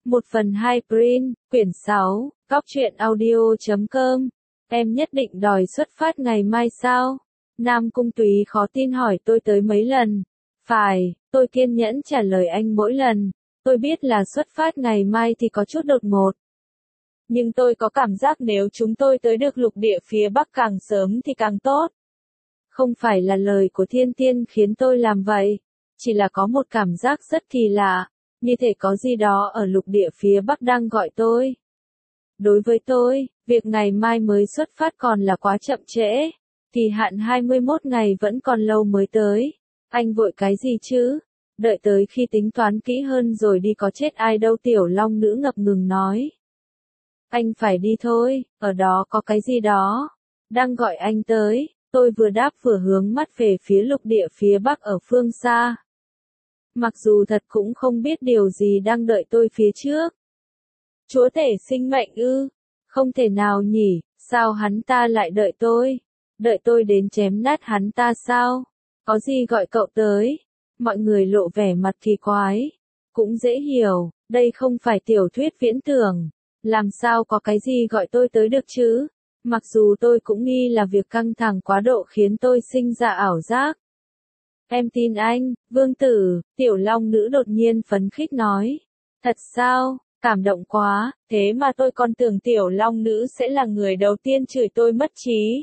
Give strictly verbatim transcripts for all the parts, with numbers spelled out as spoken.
Một phần hai print, quyển sáu, góc truyện audio chấm com. Em nhất định đòi xuất phát ngày mai sao? Nam Cung Túy khó tin hỏi tôi tới mấy lần. Phải, tôi kiên nhẫn trả lời anh mỗi lần. Tôi biết là xuất phát ngày mai thì có chút đột ngột. Nhưng tôi có cảm giác nếu chúng tôi tới được lục địa phía Bắc càng sớm thì càng tốt. Không phải là lời của thiên tiên khiến tôi làm vậy. Chỉ là có một cảm giác rất kỳ lạ. Như thể có gì đó ở lục địa phía Bắc đang gọi tôi. Đối với tôi, việc ngày mai mới xuất phát còn là quá chậm trễ. Kỳ hạn hai mươi mốt ngày vẫn còn lâu mới tới. Anh vội cái gì chứ? Đợi tới khi tính toán kỹ hơn rồi đi có chết ai đâu, Tiểu Long Nữ ngập ngừng nói. Anh phải đi thôi, ở đó có cái gì đó. Đang gọi anh tới, tôi vừa đáp vừa hướng mắt về phía lục địa phía Bắc ở phương xa. Mặc dù thật cũng không biết điều gì đang đợi tôi phía trước. Chúa tể sinh mệnh ư? Không thể nào nhỉ, sao hắn ta lại đợi tôi? Đợi tôi đến chém nát hắn ta sao? Có gì gọi cậu tới? Mọi người lộ vẻ mặt kỳ quái. Cũng dễ hiểu, đây không phải tiểu thuyết viễn tưởng. Làm sao có cái gì gọi tôi tới được chứ? Mặc dù tôi cũng nghi là việc căng thẳng quá độ khiến tôi sinh ra ảo giác. Em tin anh, Vương Tử, Tiểu Long Nữ đột nhiên phấn khích nói. Thật sao? Cảm động quá, thế mà tôi còn tưởng Tiểu Long Nữ sẽ là người đầu tiên chửi tôi mất trí.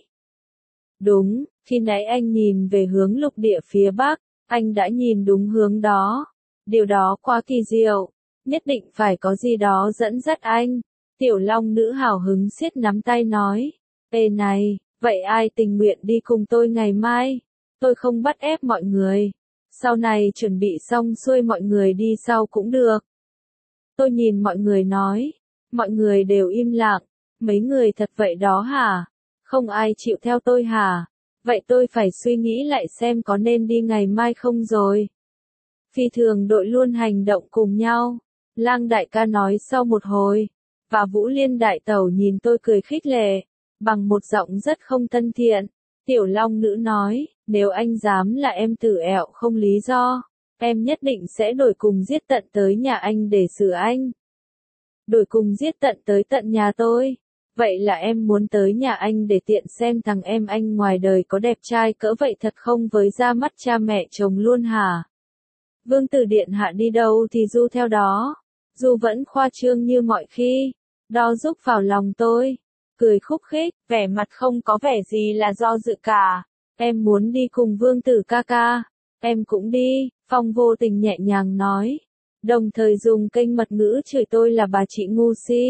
Đúng, khi nãy anh nhìn về hướng lục địa phía Bắc, anh đã nhìn đúng hướng đó. Điều đó quá kỳ diệu, nhất định phải có gì đó dẫn dắt anh. Tiểu Long Nữ hào hứng siết nắm tay nói. Ê này, vậy ai tình nguyện đi cùng tôi ngày mai? Tôi không bắt ép mọi người. Sau này chuẩn bị xong xuôi mọi người đi sau cũng được. Tôi nhìn mọi người nói. Mọi người đều im lặng. Mấy người thật vậy đó hả? Không ai chịu theo tôi hả? Vậy tôi phải suy nghĩ lại xem có nên đi ngày mai không rồi. Phi thường đội luôn hành động cùng nhau. Lang đại ca nói sau một hồi. Và Vũ Liên đại tẩu nhìn tôi cười khích lệ. Bằng một giọng rất không thân thiện. Tiểu Long Nữ nói, nếu anh dám là em tử ẹo không lý do, em nhất định sẽ đổi cùng giết tận tới nhà anh để xử anh. Đổi cùng giết tận tới tận nhà tôi. Vậy là em muốn tới nhà anh để tiện xem thằng em anh ngoài đời có đẹp trai cỡ vậy thật không với ra mắt cha mẹ chồng luôn hả? Vương Tử điện hạ đi đâu thì Du theo đó. Du vẫn khoa trương như mọi khi. Đo giúp vào lòng tôi. Cười khúc khích, vẻ mặt không có vẻ gì là do dự cả. Em muốn đi cùng Vương Tử ca ca. Em cũng đi, Phong vô tình nhẹ nhàng nói. Đồng thời dùng kênh mật ngữ chửi tôi là bà chị ngu si.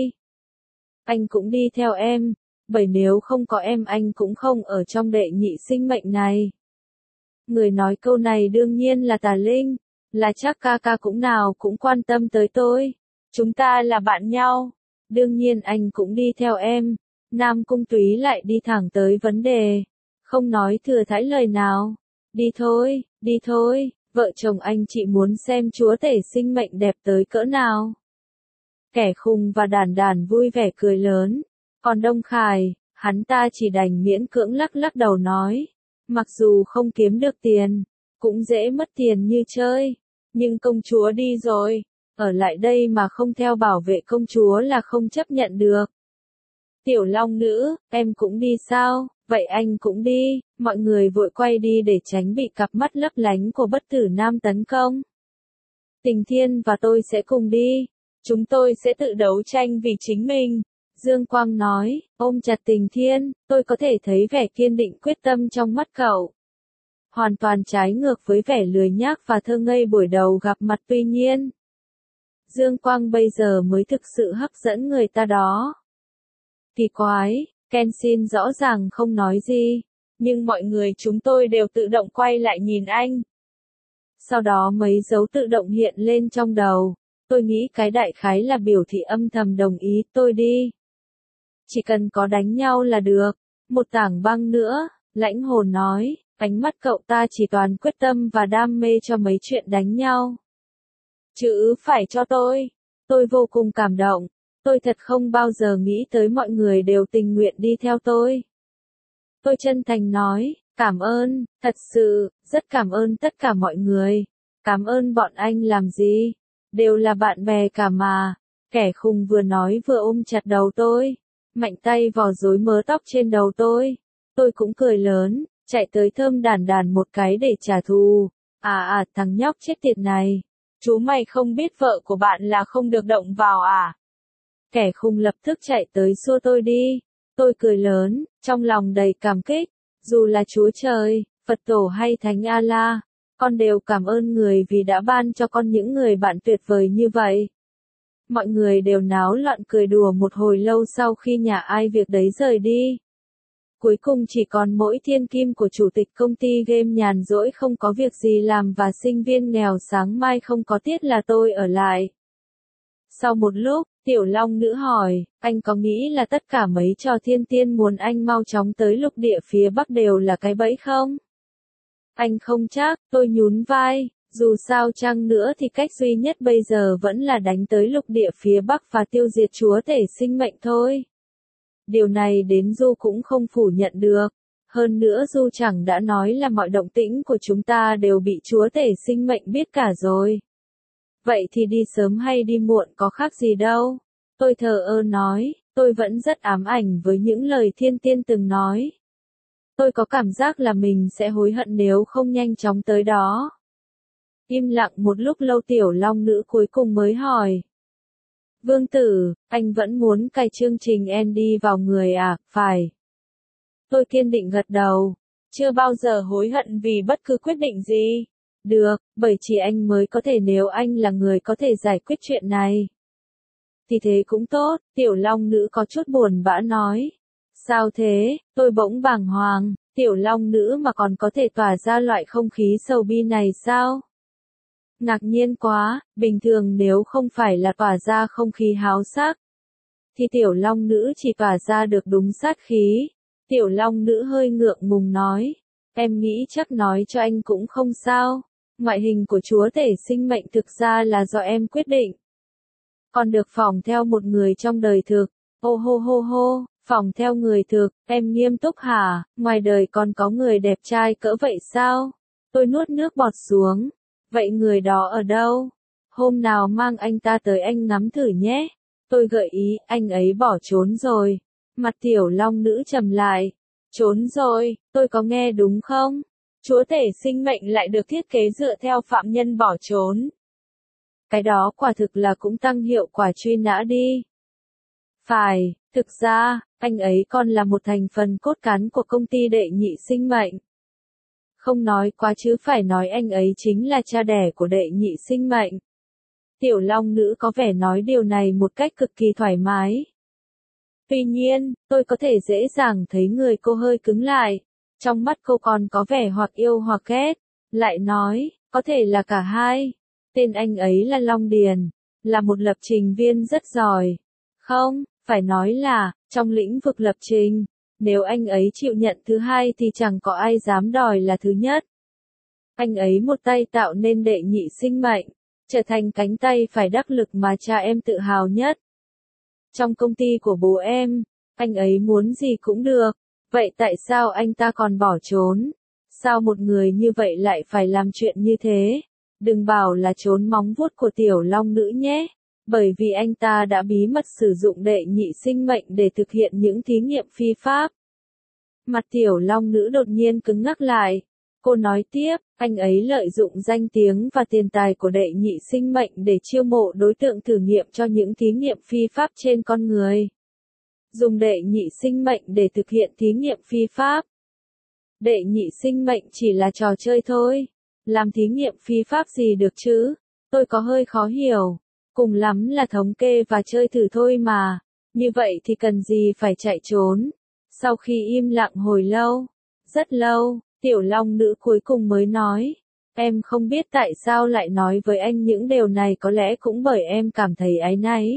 Anh cũng đi theo em, bởi nếu không có em anh cũng không ở trong đệ nhị sinh mệnh này. Người nói câu này đương nhiên là Tà Linh, là chắc ca ca cũng nào cũng quan tâm tới tôi. Chúng ta là bạn nhau, đương nhiên anh cũng đi theo em. Nam Cung Túy lại đi thẳng tới vấn đề, không nói thừa thãi lời nào. Đi thôi, đi thôi, vợ chồng anh chị muốn xem chúa tể sinh mệnh đẹp tới cỡ nào. Kẻ khùng và Đàn Đàn vui vẻ cười lớn. Còn Đông Khải, hắn ta chỉ đành miễn cưỡng lắc lắc đầu nói. Mặc dù không kiếm được tiền, cũng dễ mất tiền như chơi. Nhưng công chúa đi rồi, ở lại đây mà không theo bảo vệ công chúa là không chấp nhận được. Tiểu Long Nữ, em cũng đi sao? Vậy anh cũng đi. Mọi người vội quay đi để tránh bị cặp mắt lấp lánh của Bất Tử Nam tấn công. Tình Thiên và tôi sẽ cùng đi. Chúng tôi sẽ tự đấu tranh vì chính mình. Dương Quang nói, ôm chặt Tình Thiên, tôi có thể thấy vẻ kiên định quyết tâm trong mắt cậu. Hoàn toàn trái ngược với vẻ lười nhác và thơ ngây buổi đầu gặp mặt tuy nhiên. Dương Quang bây giờ mới thực sự hấp dẫn người ta đó. Kỳ quái, Kenshin rõ ràng không nói gì, nhưng mọi người chúng tôi đều tự động quay lại nhìn anh. Sau đó mấy dấu tự động hiện lên trong đầu. Tôi nghĩ cái đại khái là biểu thị âm thầm đồng ý tôi đi. Chỉ cần có đánh nhau là được. Một tảng băng nữa, Lãnh Hồn nói, ánh mắt cậu ta chỉ toàn quyết tâm và đam mê cho mấy chuyện đánh nhau. Chứ phải cho tôi. Tôi vô cùng cảm động. Tôi thật không bao giờ nghĩ tới mọi người đều tình nguyện đi theo tôi. Tôi chân thành nói, cảm ơn, thật sự, rất cảm ơn tất cả mọi người. Cảm ơn bọn anh làm gì? Đều là bạn bè cả mà. Kẻ khùng vừa nói vừa ôm chặt đầu tôi, mạnh tay vò rối mớ tóc trên đầu tôi. Tôi cũng cười lớn, chạy tới thơm đàn đàn một cái để trả thù. À à, thằng nhóc chết tiệt này. Chú mày không biết vợ của bạn là không được động vào à? Kẻ khùng lập tức chạy tới xua tôi đi. Tôi cười lớn, trong lòng đầy cảm kích. Dù là Chúa Trời, Phật Tổ hay Thánh A-la, con đều cảm ơn người vì đã ban cho con những người bạn tuyệt vời như vậy. Mọi người đều náo loạn cười đùa một hồi lâu sau khi nhà ai việc đấy rời đi. Cuối cùng chỉ còn mỗi thiên kim của chủ tịch công ty game nhàn rỗi không có việc gì làm và sinh viên nghèo sáng mai không có tiết là tôi ở lại. Sau một lúc, Tiểu Long Nữ hỏi, anh có nghĩ là tất cả mấy trò thiên tiên muốn anh mau chóng tới lục địa phía Bắc đều là cái bẫy không? Anh không chắc, tôi nhún vai, dù sao chăng nữa thì cách duy nhất bây giờ vẫn là đánh tới lục địa phía Bắc và tiêu diệt chúa tể sinh mệnh thôi. Điều này đến Du cũng không phủ nhận được. Hơn nữa Du chẳng đã nói là mọi động tĩnh của chúng ta đều bị chúa tể sinh mệnh biết cả rồi. Vậy thì đi sớm hay đi muộn có khác gì đâu. Tôi thờ ơ nói, tôi vẫn rất ám ảnh với những lời thiên tiên từng nói. Tôi có cảm giác là mình sẽ hối hận nếu không nhanh chóng tới đó. Im lặng một lúc lâu Tiểu Long Nữ cuối cùng mới hỏi. Vương tử, anh vẫn muốn cài chương trình Andy vào người à, phải? Tôi kiên định gật đầu. Chưa bao giờ hối hận vì bất cứ quyết định gì. Được, bởi chỉ anh mới có thể nếu anh là người có thể giải quyết chuyện này. Thì thế cũng tốt, Tiểu Long Nữ có chút buồn bã nói. Sao thế, tôi bỗng bàng hoàng, Tiểu Long Nữ mà còn có thể tỏa ra loại không khí sầu bi này sao? Ngạc nhiên quá, bình thường nếu không phải là tỏa ra không khí háo sắc, thì Tiểu Long Nữ chỉ tỏa ra được đúng sát khí. Tiểu Long Nữ hơi ngượng ngùng nói, em nghĩ chắc nói cho anh cũng không sao, ngoại hình của chúa tể sinh mệnh thực ra là do em quyết định. Còn được phỏng theo một người trong đời thực, ô hô hô hô, phỏng theo người thực, em nghiêm túc hả, ngoài đời còn có người đẹp trai cỡ vậy sao? Tôi nuốt nước bọt xuống. Vậy người đó ở đâu? Hôm nào mang anh ta tới anh ngắm thử nhé. Tôi gợi ý, anh ấy bỏ trốn rồi. Mặt Tiểu Long Nữ trầm lại. Trốn rồi, tôi có nghe đúng không? Chúa tể sinh mệnh lại được thiết kế dựa theo phạm nhân bỏ trốn. Cái đó quả thực là cũng tăng hiệu quả truy nã đi. Phải, thực ra, anh ấy còn là một thành phần cốt cán của công ty đệ nhị sinh mệnh. Không nói quá chứ phải nói anh ấy chính là cha đẻ của đệ nhị sinh mệnh. Tiểu Long Nữ có vẻ nói điều này một cách cực kỳ thoải mái. Tuy nhiên, tôi có thể dễ dàng thấy người cô hơi cứng lại. Trong mắt cô còn có vẻ hoặc yêu hoặc ghét. Lại nói, có thể là cả hai. Tên anh ấy là Long Điền, là một lập trình viên rất giỏi. Không, phải nói là, trong lĩnh vực lập trình. Nếu anh ấy chịu nhận thứ hai thì chẳng có ai dám đòi là thứ nhất. Anh ấy một tay tạo nên đệ nhị sinh mệnh, trở thành cánh tay phải đắc lực mà cha em tự hào nhất. Trong công ty của bố em, anh ấy muốn gì cũng được, vậy tại sao anh ta còn bỏ trốn? Sao một người như vậy lại phải làm chuyện như thế? Đừng bảo là trốn móng vuốt của Tiểu Long Nữ nhé. Bởi vì anh ta đã bí mật sử dụng đệ nhị sinh mệnh để thực hiện những thí nghiệm phi pháp. Mặt Tiểu Long Nữ đột nhiên cứng ngắc lại. Cô nói tiếp, anh ấy lợi dụng danh tiếng và tiền tài của đệ nhị sinh mệnh để chiêu mộ đối tượng thử nghiệm cho những thí nghiệm phi pháp trên con người. Dùng đệ nhị sinh mệnh để thực hiện thí nghiệm phi pháp. Đệ nhị sinh mệnh chỉ là trò chơi thôi. Làm thí nghiệm phi pháp gì được chứ? Tôi có hơi khó hiểu. Cùng lắm là thống kê và chơi thử thôi mà. Như vậy thì cần gì phải chạy trốn. Sau khi im lặng hồi lâu, rất lâu, Tiểu Long Nữ cuối cùng mới nói. Em không biết tại sao lại nói với anh những điều này, có lẽ cũng bởi em cảm thấy áy náy.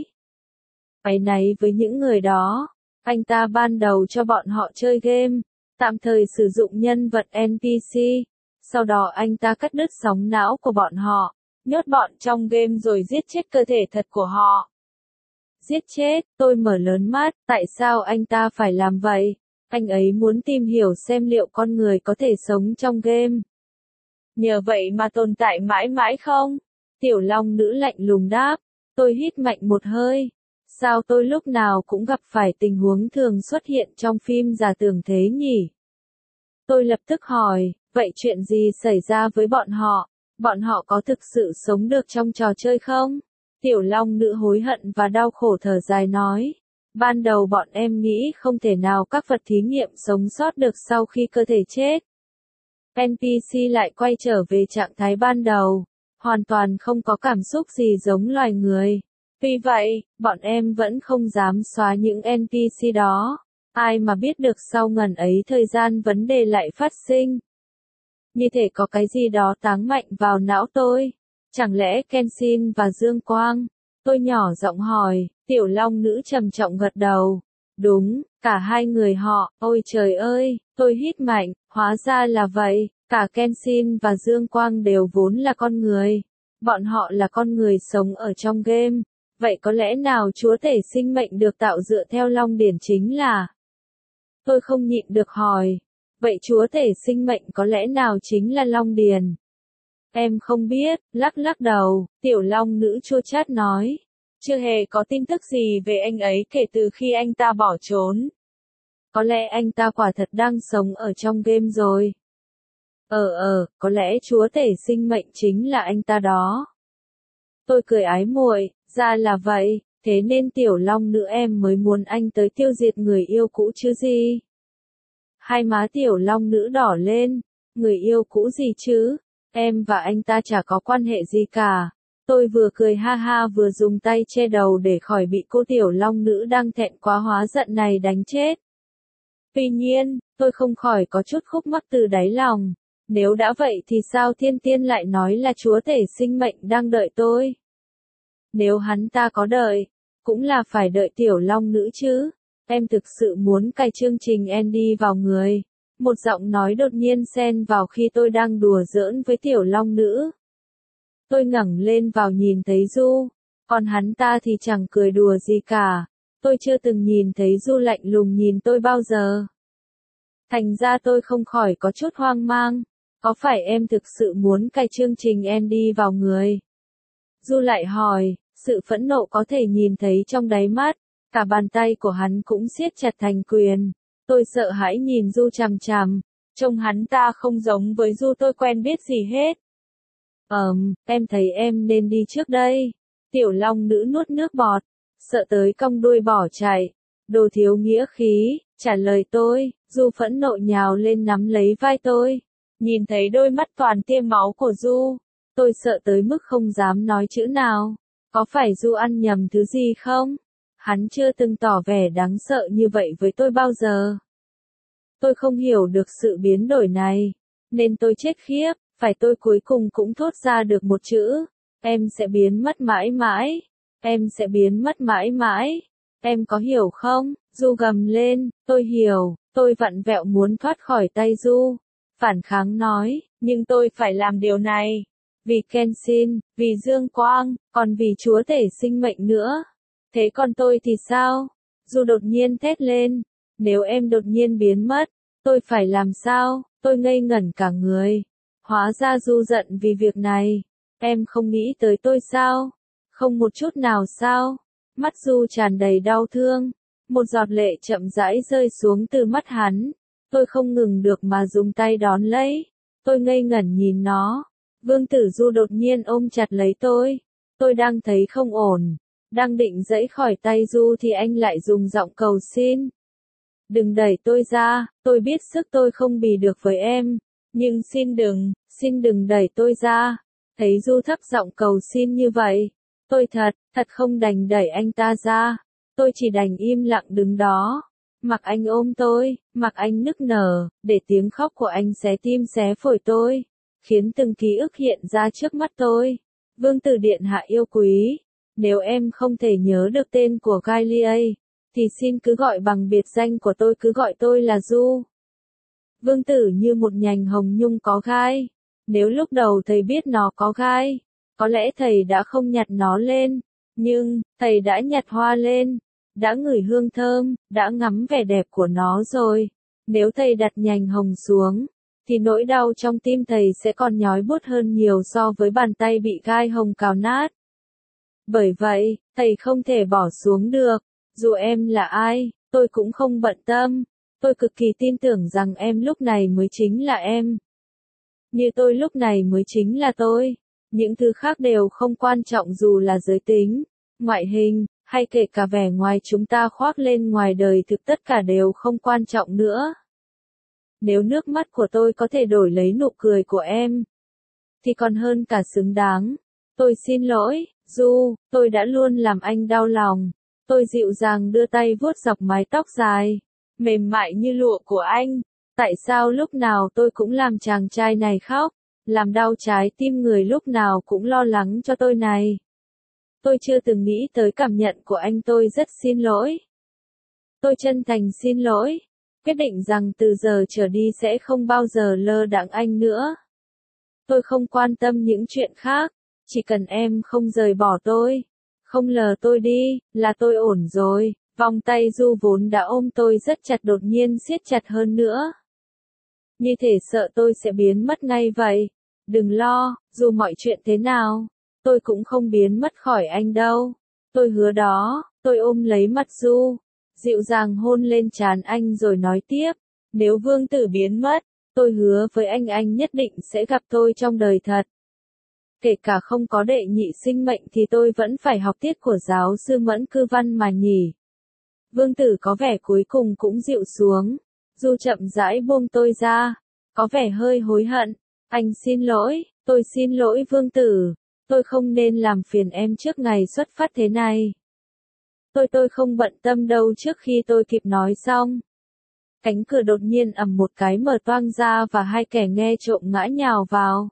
Áy náy với những người đó. Anh ta ban đầu cho bọn họ chơi game, tạm thời sử dụng nhân vật en pê xê. Sau đó anh ta cắt đứt sóng não của bọn họ, nhốt bọn trong game rồi giết chết cơ thể thật của họ. Giết chết, tôi mở lớn mắt, tại sao anh ta phải làm vậy? Anh ấy muốn tìm hiểu xem liệu con người có thể sống trong game. Nhờ vậy mà tồn tại mãi mãi không? Tiểu Long Nữ lạnh lùng đáp. Tôi hít mạnh một hơi. Sao tôi lúc nào cũng gặp phải tình huống thường xuất hiện trong phim giả tưởng thế nhỉ? Tôi lập tức hỏi, vậy chuyện gì xảy ra với bọn họ? Bọn họ có thực sự sống được trong trò chơi không? Tiểu Long Nữ hối hận và đau khổ thở dài nói. Ban đầu bọn em nghĩ không thể nào các vật thí nghiệm sống sót được sau khi cơ thể chết. en pê xê lại quay trở về trạng thái ban đầu, hoàn toàn không có cảm xúc gì giống loài người. Vì vậy, bọn em vẫn không dám xóa những en pê xê đó. Ai mà biết được sau ngần ấy thời gian vấn đề lại phát sinh. Như thể có cái gì đó táng mạnh vào não tôi. Chẳng lẽ Kenshin và Dương Quang? Tôi nhỏ giọng hỏi, Tiểu Long Nữ trầm trọng gật đầu. Đúng, cả hai người họ, ôi trời ơi, tôi hít mạnh, hóa ra là vậy, cả Kenshin và Dương Quang đều vốn là con người. Bọn họ là con người sống ở trong game. Vậy có lẽ nào chúa tể sinh mệnh được tạo dựa theo Long Điển chính là? Tôi không nhịn được hỏi. Vậy chúa tể sinh mệnh có lẽ nào chính là Long Điền? Em không biết, lắc lắc đầu, Tiểu Long Nữ chua chát nói. Chưa hề có tin tức gì về anh ấy kể từ khi anh ta bỏ trốn. Có lẽ anh ta quả thật đang sống ở trong game rồi. Ờ ờ, có lẽ chúa tể sinh mệnh chính là anh ta đó. Tôi cười ái muội, ra là vậy, thế nên Tiểu Long Nữ em mới muốn anh tới tiêu diệt người yêu cũ chứ gì. Hai má Tiểu Long Nữ đỏ lên, người yêu cũ gì chứ, em và anh ta chả có quan hệ gì cả. Tôi vừa cười ha ha vừa dùng tay che đầu để khỏi bị cô Tiểu Long Nữ đang thẹn quá hóa giận này đánh chết. Tuy nhiên, tôi không khỏi có chút khúc mắc từ đáy lòng. Nếu đã vậy thì sao Thiên Tiên lại nói là chúa tể sinh mệnh đang đợi tôi? Nếu hắn ta có đợi, cũng là phải đợi Tiểu Long Nữ chứ. Em thực sự muốn cài chương trình Andy vào người. Một giọng nói đột nhiên xen vào khi tôi đang đùa giỡn với Tiểu Long Nữ. Tôi ngẩng lên vào nhìn thấy Du, còn hắn ta thì chẳng cười đùa gì cả. Tôi chưa từng nhìn thấy Du lạnh lùng nhìn tôi bao giờ. Thành ra tôi không khỏi có chút hoang mang. Có phải em thực sự muốn cài chương trình Andy vào người? Du lại hỏi, sự phẫn nộ có thể nhìn thấy trong đáy mắt. Cả bàn tay của hắn cũng siết chặt thành quyền. Tôi sợ hãi nhìn Du chằm chằm. Trông hắn ta không giống với Du tôi quen biết gì hết. Ờm, em thấy em nên đi trước đây. Tiểu Long Nữ nuốt nước bọt. Sợ tới cong đuôi bỏ chạy. Đồ thiếu nghĩa khí, trả lời tôi. Du phẫn nộ nhào lên nắm lấy vai tôi. Nhìn thấy đôi mắt toàn tiêm máu của Du. Tôi sợ tới mức không dám nói chữ nào. Có phải Du ăn nhầm thứ gì không? Hắn chưa từng tỏ vẻ đáng sợ như vậy với tôi bao giờ. Tôi không hiểu được sự biến đổi này. Nên tôi chết khiếp, phải tôi cuối cùng cũng thốt ra được một chữ. Em sẽ biến mất mãi mãi. Em sẽ biến mất mãi mãi. Em có hiểu không? Du gầm lên, tôi hiểu, tôi vặn vẹo muốn thoát khỏi tay Du. Phản kháng nói, nhưng tôi phải làm điều này. Vì Kenshin, vì Dương Quang, còn vì chúa tể sinh mệnh nữa. Thế còn tôi thì sao? Du đột nhiên thét lên. Nếu em đột nhiên biến mất, tôi phải làm sao? Tôi ngây ngẩn cả người. Hóa ra Du giận vì việc này. Em không nghĩ tới tôi sao? Không một chút nào sao? Mắt Du tràn đầy đau thương. Một giọt lệ chậm rãi rơi xuống từ mắt hắn. Tôi không ngừng được mà dùng tay đón lấy. Tôi ngây ngẩn nhìn nó. Vương Tử Du đột nhiên ôm chặt lấy tôi. Tôi đang thấy không ổn. Đang định giãy khỏi tay Du thì anh lại dùng giọng cầu xin. Đừng đẩy tôi ra, tôi biết sức tôi không bì được với em. Nhưng xin đừng, xin đừng đẩy tôi ra. Thấy Du thấp giọng cầu xin như vậy. Tôi thật, thật không đành đẩy anh ta ra. Tôi chỉ đành im lặng đứng đó. Mặc anh ôm tôi, mặc anh nức nở, để tiếng khóc của anh xé tim xé phổi tôi. Khiến từng ký ức hiện ra trước mắt tôi. Vương Tử Điện hạ yêu quý. Nếu em không thể nhớ được tên của Gailiei, thì xin cứ gọi bằng biệt danh của tôi, cứ gọi tôi là Du. Vương Tử như một nhành hồng nhung có gai. Nếu lúc đầu thầy biết nó có gai, có lẽ thầy đã không nhặt nó lên. Nhưng, thầy đã nhặt hoa lên. Đã ngửi hương thơm, đã ngắm vẻ đẹp của nó rồi. Nếu thầy đặt nhành hồng xuống, thì nỗi đau trong tim thầy sẽ còn nhói buốt hơn nhiều so với bàn tay bị gai hồng cào nát. Bởi vậy, thầy không thể bỏ xuống được. Dù em là ai, tôi cũng không bận tâm. Tôi cực kỳ tin tưởng rằng em lúc này mới chính là em. Như tôi lúc này mới chính là tôi. Những thứ khác đều không quan trọng dù là giới tính, ngoại hình, hay kể cả vẻ ngoài chúng ta khoác lên ngoài đời thực tất cả đều không quan trọng nữa. Nếu nước mắt của tôi có thể đổi lấy nụ cười của em, thì còn hơn cả xứng đáng. Tôi xin lỗi, Du, tôi đã luôn làm anh đau lòng. Tôi dịu dàng đưa tay vuốt dọc mái tóc dài, mềm mại như lụa của anh. Tại sao lúc nào tôi cũng làm chàng trai này khóc, làm đau trái tim người lúc nào cũng lo lắng cho tôi này. Tôi chưa từng nghĩ tới cảm nhận của anh, tôi rất xin lỗi. Tôi chân thành xin lỗi, quyết định rằng từ giờ trở đi sẽ không bao giờ lơ đãng anh nữa. Tôi không quan tâm những chuyện khác, chỉ cần em không rời bỏ tôi, không lờ tôi đi, là tôi ổn rồi. Vòng tay Du vốn đã ôm tôi rất chặt đột nhiên siết chặt hơn nữa. Như thể sợ tôi sẽ biến mất ngay vậy. Đừng lo, dù mọi chuyện thế nào, tôi cũng không biến mất khỏi anh đâu. Tôi hứa đó. Tôi ôm lấy mặt Du, dịu dàng hôn lên trán anh rồi nói tiếp. Nếu Vương Tử biến mất, tôi hứa với anh anh nhất định sẽ gặp tôi trong đời thật. Kể cả không có đệ nhị sinh mệnh thì tôi vẫn phải học tiết của giáo sư Mẫn Cư Văn mà nhỉ. Vương Tử có vẻ cuối cùng cũng dịu xuống. Du chậm rãi buông tôi ra, có vẻ hơi hối hận. Anh xin lỗi, tôi xin lỗi Vương Tử. Tôi không nên làm phiền em trước ngày xuất phát thế này. Tôi tôi không bận tâm đâu. Trước khi tôi kịp nói xong, cánh cửa đột nhiên ầm một cái mở toang ra và hai kẻ nghe trộm ngã nhào vào.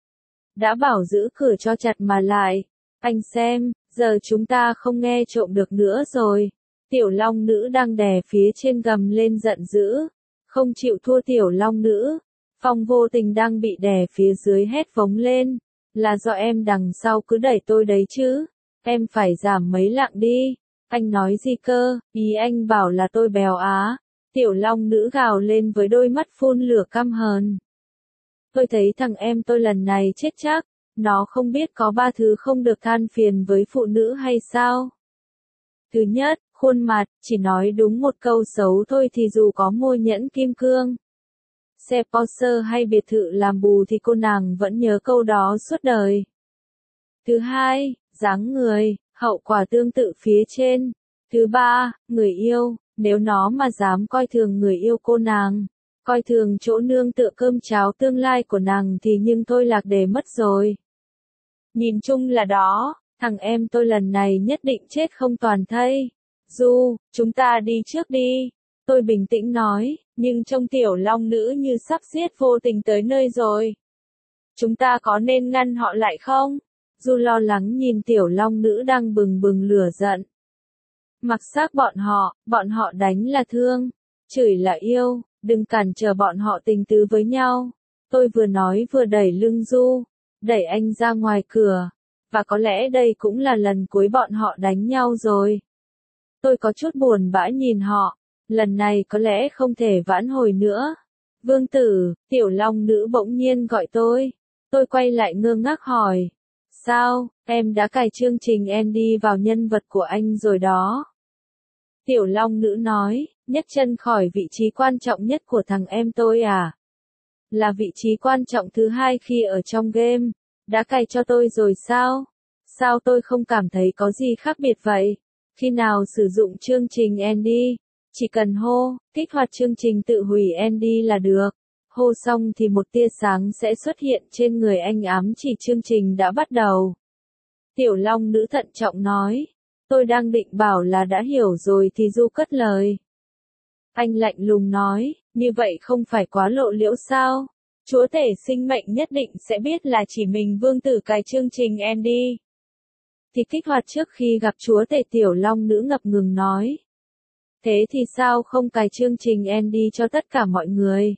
Đã bảo giữ cửa cho chặt mà lại. Anh xem, giờ chúng ta không nghe trộm được nữa rồi. Tiểu Long Nữ đang đè phía trên gầm lên giận dữ. Không chịu thua Tiểu Long Nữ. Phong Vô Tình đang bị đè phía dưới hét vống lên. Là do em đằng sau cứ đẩy tôi đấy chứ. Em phải giảm mấy lạng đi. Anh nói gì cơ, ý anh bảo là tôi béo á. Tiểu Long Nữ gào lên với đôi mắt phun lửa căm hờn. Tôi thấy thằng em tôi lần này chết chắc. Nó không biết có ba thứ không được than phiền với phụ nữ hay sao? Thứ nhất, khuôn mặt, chỉ nói đúng một câu xấu thôi thì dù có môi nhẫn kim cương, xe Porsche hay biệt thự làm bù thì cô nàng vẫn nhớ câu đó suốt đời. Thứ hai, dáng người, hậu quả tương tự phía trên. Thứ ba, người yêu, nếu nó mà dám coi thường người yêu cô nàng, coi thường chỗ nương tựa cơm cháo tương lai của nàng thì nhưng tôi lạc đề mất rồi. Nhìn chung là đó, thằng em tôi lần này nhất định chết không toàn thây. Du, chúng ta đi trước đi. Tôi bình tĩnh nói, nhưng trông Tiểu Long Nữ như sắp giết Vô Tình tới nơi rồi. Chúng ta có nên ngăn họ lại không? Du lo lắng nhìn Tiểu Long Nữ đang bừng bừng lửa giận. Mặc xác bọn họ, bọn họ đánh là thương, chửi là yêu, đừng cản trở bọn họ tình tứ với nhau. Tôi vừa nói vừa đẩy lưng Du, đẩy anh ra ngoài cửa. Và có lẽ đây cũng là lần cuối bọn họ đánh nhau rồi. Tôi có chút buồn bã nhìn họ. Lần này có lẽ không thể vãn hồi nữa. Vương Tử, Tiểu Long Nữ bỗng nhiên gọi tôi. Tôi quay lại ngơ ngác hỏi. Sao, em đã cài chương trình Andy vào nhân vật của anh rồi đó. Tiểu Long Nữ nói, nhấc chân khỏi vị trí quan trọng nhất của thằng em tôi à? Là vị trí quan trọng thứ hai khi ở trong game. Đã cài cho tôi rồi sao? Sao tôi không cảm thấy có gì khác biệt vậy? Khi nào sử dụng chương trình Andy, chỉ cần hô, kích hoạt chương trình tự hủy Andy là được. Hô xong thì một tia sáng sẽ xuất hiện trên người anh ám chỉ chương trình đã bắt đầu. Tiểu Long Nữ thận trọng nói. Tôi đang định bảo là đã hiểu rồi thì Du cất lời. Anh lạnh lùng nói, như vậy không phải quá lộ liễu sao? Chúa tể sinh mệnh nhất định sẽ biết là chỉ mình Vương Tử cài chương trình Andy. Thì kích hoạt trước khi gặp chúa tể. Tiểu Long Nữ ngập ngừng nói. Thế thì sao không cài chương trình Andy cho tất cả mọi người?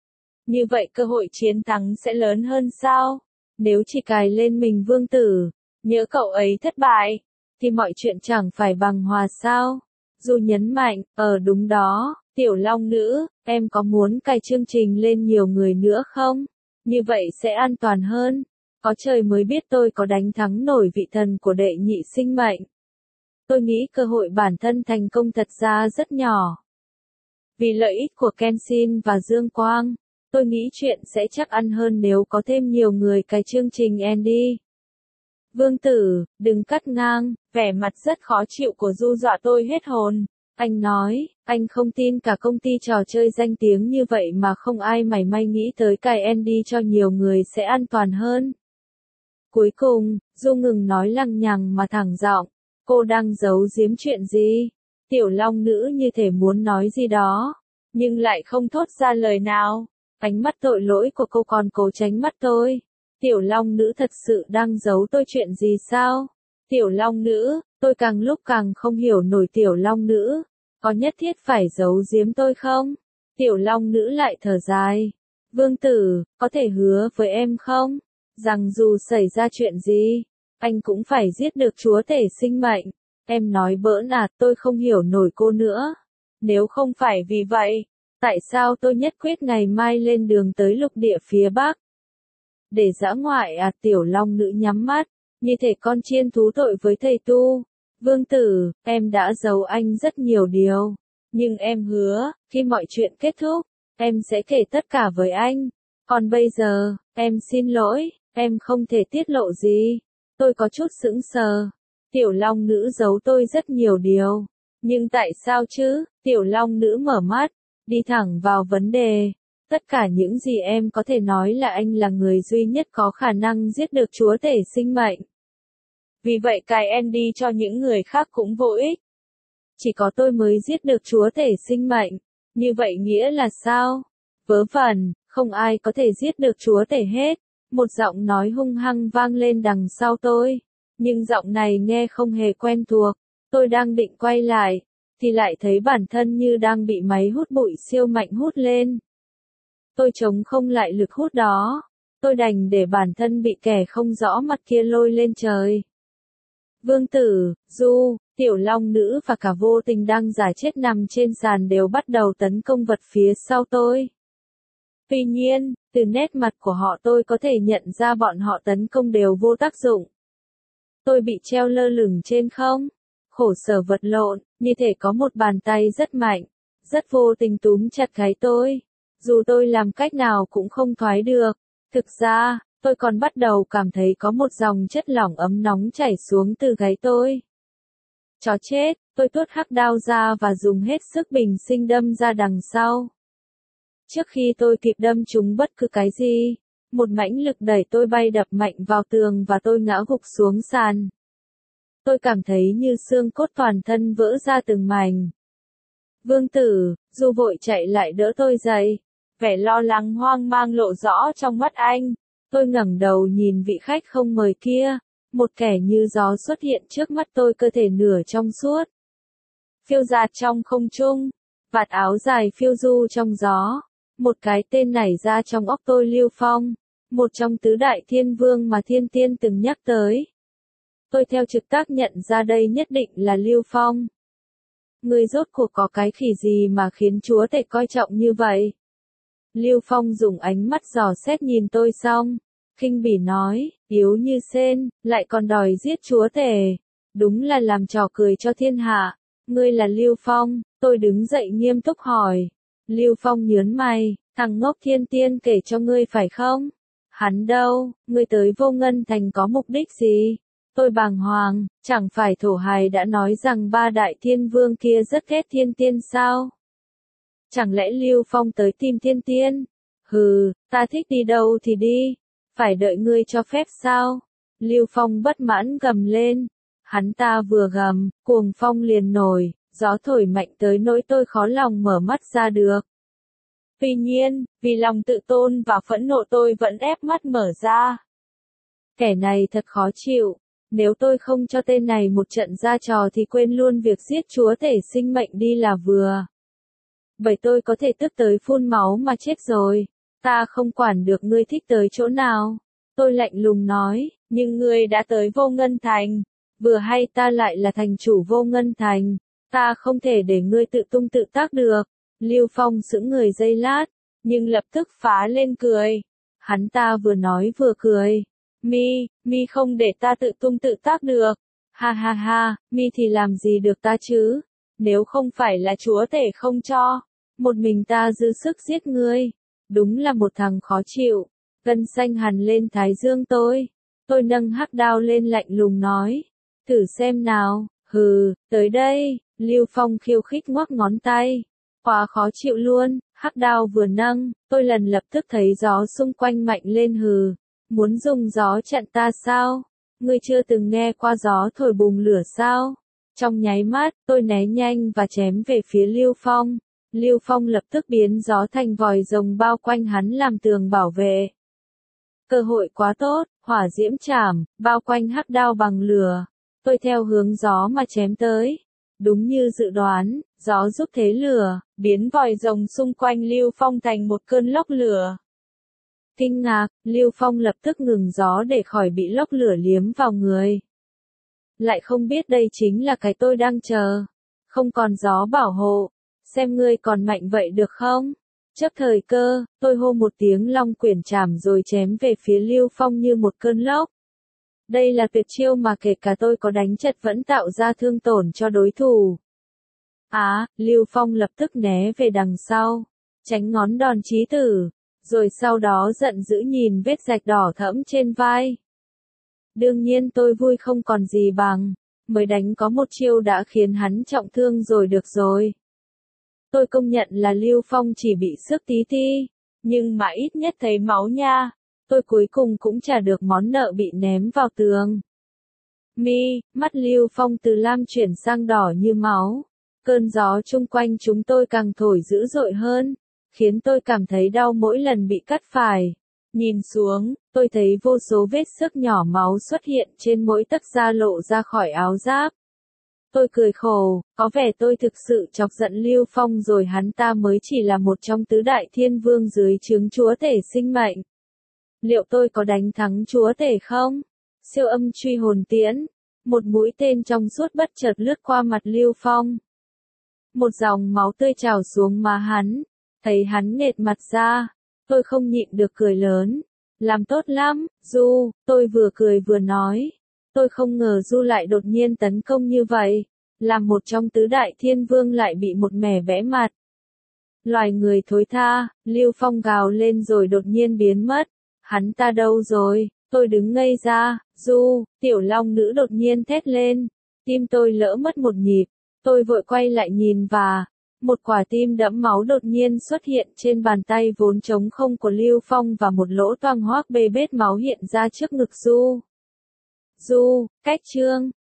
Như vậy cơ hội chiến thắng sẽ lớn hơn sao? Nếu chỉ cài lên mình Vương Tử, nhớ cậu ấy thất bại, thì mọi chuyện chẳng phải bằng hòa sao? Du nhấn mạnh, ờ đúng đó, Tiểu Long Nữ, em có muốn cài chương trình lên nhiều người nữa không? Như vậy sẽ an toàn hơn. Có trời mới biết tôi có đánh thắng nổi vị thần của đệ nhị sinh mệnh. Tôi nghĩ cơ hội bản thân thành công thật ra rất nhỏ. Vì lợi ích của Kenshin và Dương Quang, tôi nghĩ chuyện sẽ chắc ăn hơn nếu có thêm nhiều người cái chương trình Andy. Vương Tử, đừng cắt ngang, vẻ mặt rất khó chịu của Du dọa tôi hết hồn. Anh nói, anh không tin cả công ty trò chơi danh tiếng như vậy mà không ai mảy may nghĩ tới cài Andy cho nhiều người sẽ an toàn hơn. Cuối cùng, Du ngừng nói lằng nhằng mà thẳng giọng, cô đang giấu giếm chuyện gì? Tiểu Long Nữ như thể muốn nói gì đó, nhưng lại không thốt ra lời nào. Ánh mắt tội lỗi của cô còn cố tránh mắt tôi. Tiểu Long Nữ thật sự đang giấu tôi chuyện gì sao? Tiểu Long Nữ, tôi càng lúc càng không hiểu nổi Tiểu Long Nữ. Có nhất thiết phải giấu giếm tôi không? Tiểu Long Nữ lại thở dài. Vương Tử, có thể hứa với em không? Rằng dù xảy ra chuyện gì, anh cũng phải giết được chúa tể sinh mệnh. Em nói bỡn à, tôi không hiểu nổi cô nữa. Nếu không phải vì vậy, tại sao tôi nhất quyết ngày mai lên đường tới lục địa phía Bắc? Để dã ngoại à? Tiểu Long Nữ nhắm mắt, như thể con chiên thú tội với thầy tu. Vương Tử, em đã giấu anh rất nhiều điều. Nhưng em hứa, khi mọi chuyện kết thúc, em sẽ kể tất cả với anh. Còn bây giờ, em xin lỗi, em không thể tiết lộ gì. Tôi có chút sững sờ. Tiểu Long Nữ giấu tôi rất nhiều điều. Nhưng tại sao chứ? Tiểu Long Nữ mở mắt, đi thẳng vào vấn đề. Tất cả những gì em có thể nói là anh là người duy nhất có khả năng giết được chúa tể sinh mệnh. Vì vậy cài Andy cho những người khác cũng vô ích. Chỉ có tôi mới giết được chúa tể sinh mệnh. Như vậy nghĩa là sao? Vớ vẩn, không ai có thể giết được chúa tể hết. Một giọng nói hung hăng vang lên đằng sau tôi. Nhưng giọng này nghe không hề quen thuộc. Tôi đang định quay lại, thì lại thấy bản thân như đang bị máy hút bụi siêu mạnh hút lên. Tôi chống không lại lực hút đó. Tôi đành để bản thân bị kẻ không rõ mặt kia lôi lên trời. Vương Tử, Du, Tiểu Long Nữ và cả Vô Tình đang giả chết nằm trên sàn đều bắt đầu tấn công vật phía sau tôi. Tuy nhiên, từ nét mặt của họ tôi có thể nhận ra bọn họ tấn công đều vô tác dụng. Tôi bị treo lơ lửng trên không, khổ sở vật lộn, như thể có một bàn tay rất mạnh, rất vô tình túm chặt gáy tôi. Dù tôi làm cách nào cũng không thoái được. Thực ra, tôi còn bắt đầu cảm thấy có một dòng chất lỏng ấm nóng chảy xuống từ gáy tôi. Chó chết, tôi tuốt hắc đao ra và dùng hết sức bình sinh đâm ra đằng sau. Trước khi tôi kịp đâm trúng bất cứ cái gì, một mãnh lực đẩy tôi bay đập mạnh vào tường và tôi ngã gục xuống sàn. Tôi cảm thấy như xương cốt toàn thân vỡ ra từng mảnh. Vương Tử, Du vội chạy lại đỡ tôi dậy. Vẻ lo lắng hoang mang lộ rõ trong mắt anh. Tôi ngẩng đầu nhìn vị khách không mời kia. Một kẻ như gió xuất hiện trước mắt tôi, cơ thể nửa trong suốt, phiêu dạt trong không trung, vạt áo dài phiêu du trong gió. Một cái tên nảy ra trong óc tôi: Lưu Phong, một trong tứ đại thiên vương mà thiên tiên từng nhắc tới. Tôi theo trực giác nhận ra đây nhất định là Lưu Phong. Người rốt cuộc có cái khỉ gì mà khiến chúa tể coi trọng như vậy? Lưu Phong dùng ánh mắt dò xét nhìn tôi xong, khinh bỉ nói, yếu như sên, lại còn đòi giết chúa tể. Đúng là làm trò cười cho thiên hạ. Ngươi là Lưu Phong? Tôi đứng dậy nghiêm túc hỏi. Lưu Phong nhớn mày, thằng ngốc thiên tiên kể cho ngươi phải không? Hắn đâu? Ngươi tới Vô Ngân Thành có mục đích gì? Tôi bàng hoàng, chẳng phải Thổ Hài đã nói rằng ba đại thiên vương kia rất ghét thiên tiên sao? Chẳng lẽ Lưu Phong tới tìm thiên tiên? Hừ, ta thích đi đâu thì đi, phải đợi ngươi cho phép sao? Lưu Phong bất mãn gầm lên. Hắn ta vừa gầm, cuồng phong liền nổi, gió thổi mạnh tới nỗi tôi khó lòng mở mắt ra được. Tuy nhiên, vì lòng tự tôn và phẫn nộ tôi vẫn ép mắt mở ra. Kẻ này thật khó chịu. Nếu tôi không cho tên này một trận ra trò thì quên luôn việc giết chúa tể sinh mệnh đi là vừa. Bởi tôi có thể tức tới phun máu mà chết rồi. Ta không quản được ngươi thích tới chỗ nào. Tôi lạnh lùng nói, nhưng ngươi đã tới Vô Ngân Thành. Vừa hay ta lại là thành chủ Vô Ngân Thành. Ta không thể để ngươi tự tung tự tác được. Lưu Phong sững người giây lát, nhưng lập tức phá lên cười. Hắn ta vừa nói vừa cười. Mi, mi không để ta tự tung tự tác được. Ha ha ha, mi thì làm gì được ta chứ? Nếu không phải là chúa tể không cho, một mình ta dư sức giết ngươi. Đúng là một thằng khó chịu. Gân xanh hằn lên thái dương tôi. Tôi nâng hắc đao lên lạnh lùng nói. Thử xem nào, hừ, tới đây. Lưu Phong khiêu khích ngoắc ngón tay. Quá khó chịu luôn, hắc đao vừa nâng, tôi lần lập tức thấy gió xung quanh mạnh lên hừ. Muốn dùng gió chặn ta sao? Ngươi chưa từng nghe qua gió thổi bùng lửa sao? Trong nháy mắt, tôi né nhanh và chém về phía Lưu Phong. Lưu Phong lập tức biến gió thành vòi rồng bao quanh hắn làm tường bảo vệ. Cơ hội quá tốt, hỏa diễm chảm, bao quanh hắc đao bằng lửa. Tôi theo hướng gió mà chém tới. Đúng như dự đoán, gió giúp thế lửa, biến vòi rồng xung quanh Lưu Phong thành một cơn lốc lửa. Kinh ngạc, Lưu Phong lập tức ngừng gió để khỏi bị lốc lửa liếm vào người. Lại không biết đây chính là cái tôi đang chờ. Không còn gió bảo hộ. Xem ngươi còn mạnh vậy được không? Chấp thời cơ, tôi hô một tiếng long quyển trảm rồi chém về phía Lưu Phong như một cơn lốc. Đây là tuyệt chiêu mà kể cả tôi có đánh chật vẫn tạo ra thương tổn cho đối thủ. Á, à, Lưu Phong lập tức né về đằng sau, tránh ngón đòn chí tử, rồi sau đó giận dữ nhìn vết rạch đỏ thẫm trên vai. Đương nhiên tôi vui không còn gì bằng, mới đánh có một chiêu đã khiến hắn trọng thương rồi được rồi. Tôi công nhận là Lưu Phong chỉ bị sức tí ti, nhưng mà ít nhất thấy máu nha. Tôi cuối cùng cũng trả được món nợ bị ném vào tường. Mi, mắt Lưu Phong từ lam chuyển sang đỏ như máu. Cơn gió chung quanh chúng tôi càng thổi dữ dội hơn, khiến tôi cảm thấy đau mỗi lần bị cắt phải. Nhìn xuống, tôi thấy vô số vết xước nhỏ máu xuất hiện trên mỗi tấc da lộ ra khỏi áo giáp. Tôi cười khổ, có vẻ tôi thực sự chọc giận Lưu Phong rồi, hắn ta mới chỉ là một trong tứ đại thiên vương dưới trướng chúa tể sinh mệnh. Liệu tôi có đánh thắng chúa tể không? Siêu âm truy hồn tiễn. Một mũi tên trong suốt bất chợt lướt qua mặt Lưu Phong. Một dòng máu tươi trào xuống má hắn. Thấy hắn nghệt mặt ra. Tôi không nhịn được cười lớn. Làm tốt lắm, Du. Tôi vừa cười vừa nói. Tôi không ngờ Du lại đột nhiên tấn công như vậy. Làm một trong tứ đại thiên vương lại bị một mẻ bẽ mặt. Loài người thối tha. Lưu Phong gào lên rồi đột nhiên biến mất. Hắn ta đâu rồi? Tôi đứng ngây ra. Du, tiểu long nữ đột nhiên thét lên. Tim tôi lỡ mất một nhịp. Tôi vội quay lại nhìn và một quả tim đẫm máu đột nhiên xuất hiện trên bàn tay vốn trống không của Lưu Phong và một lỗ toang hoác bê bết máu hiện ra trước ngực Du. Du, cách chương.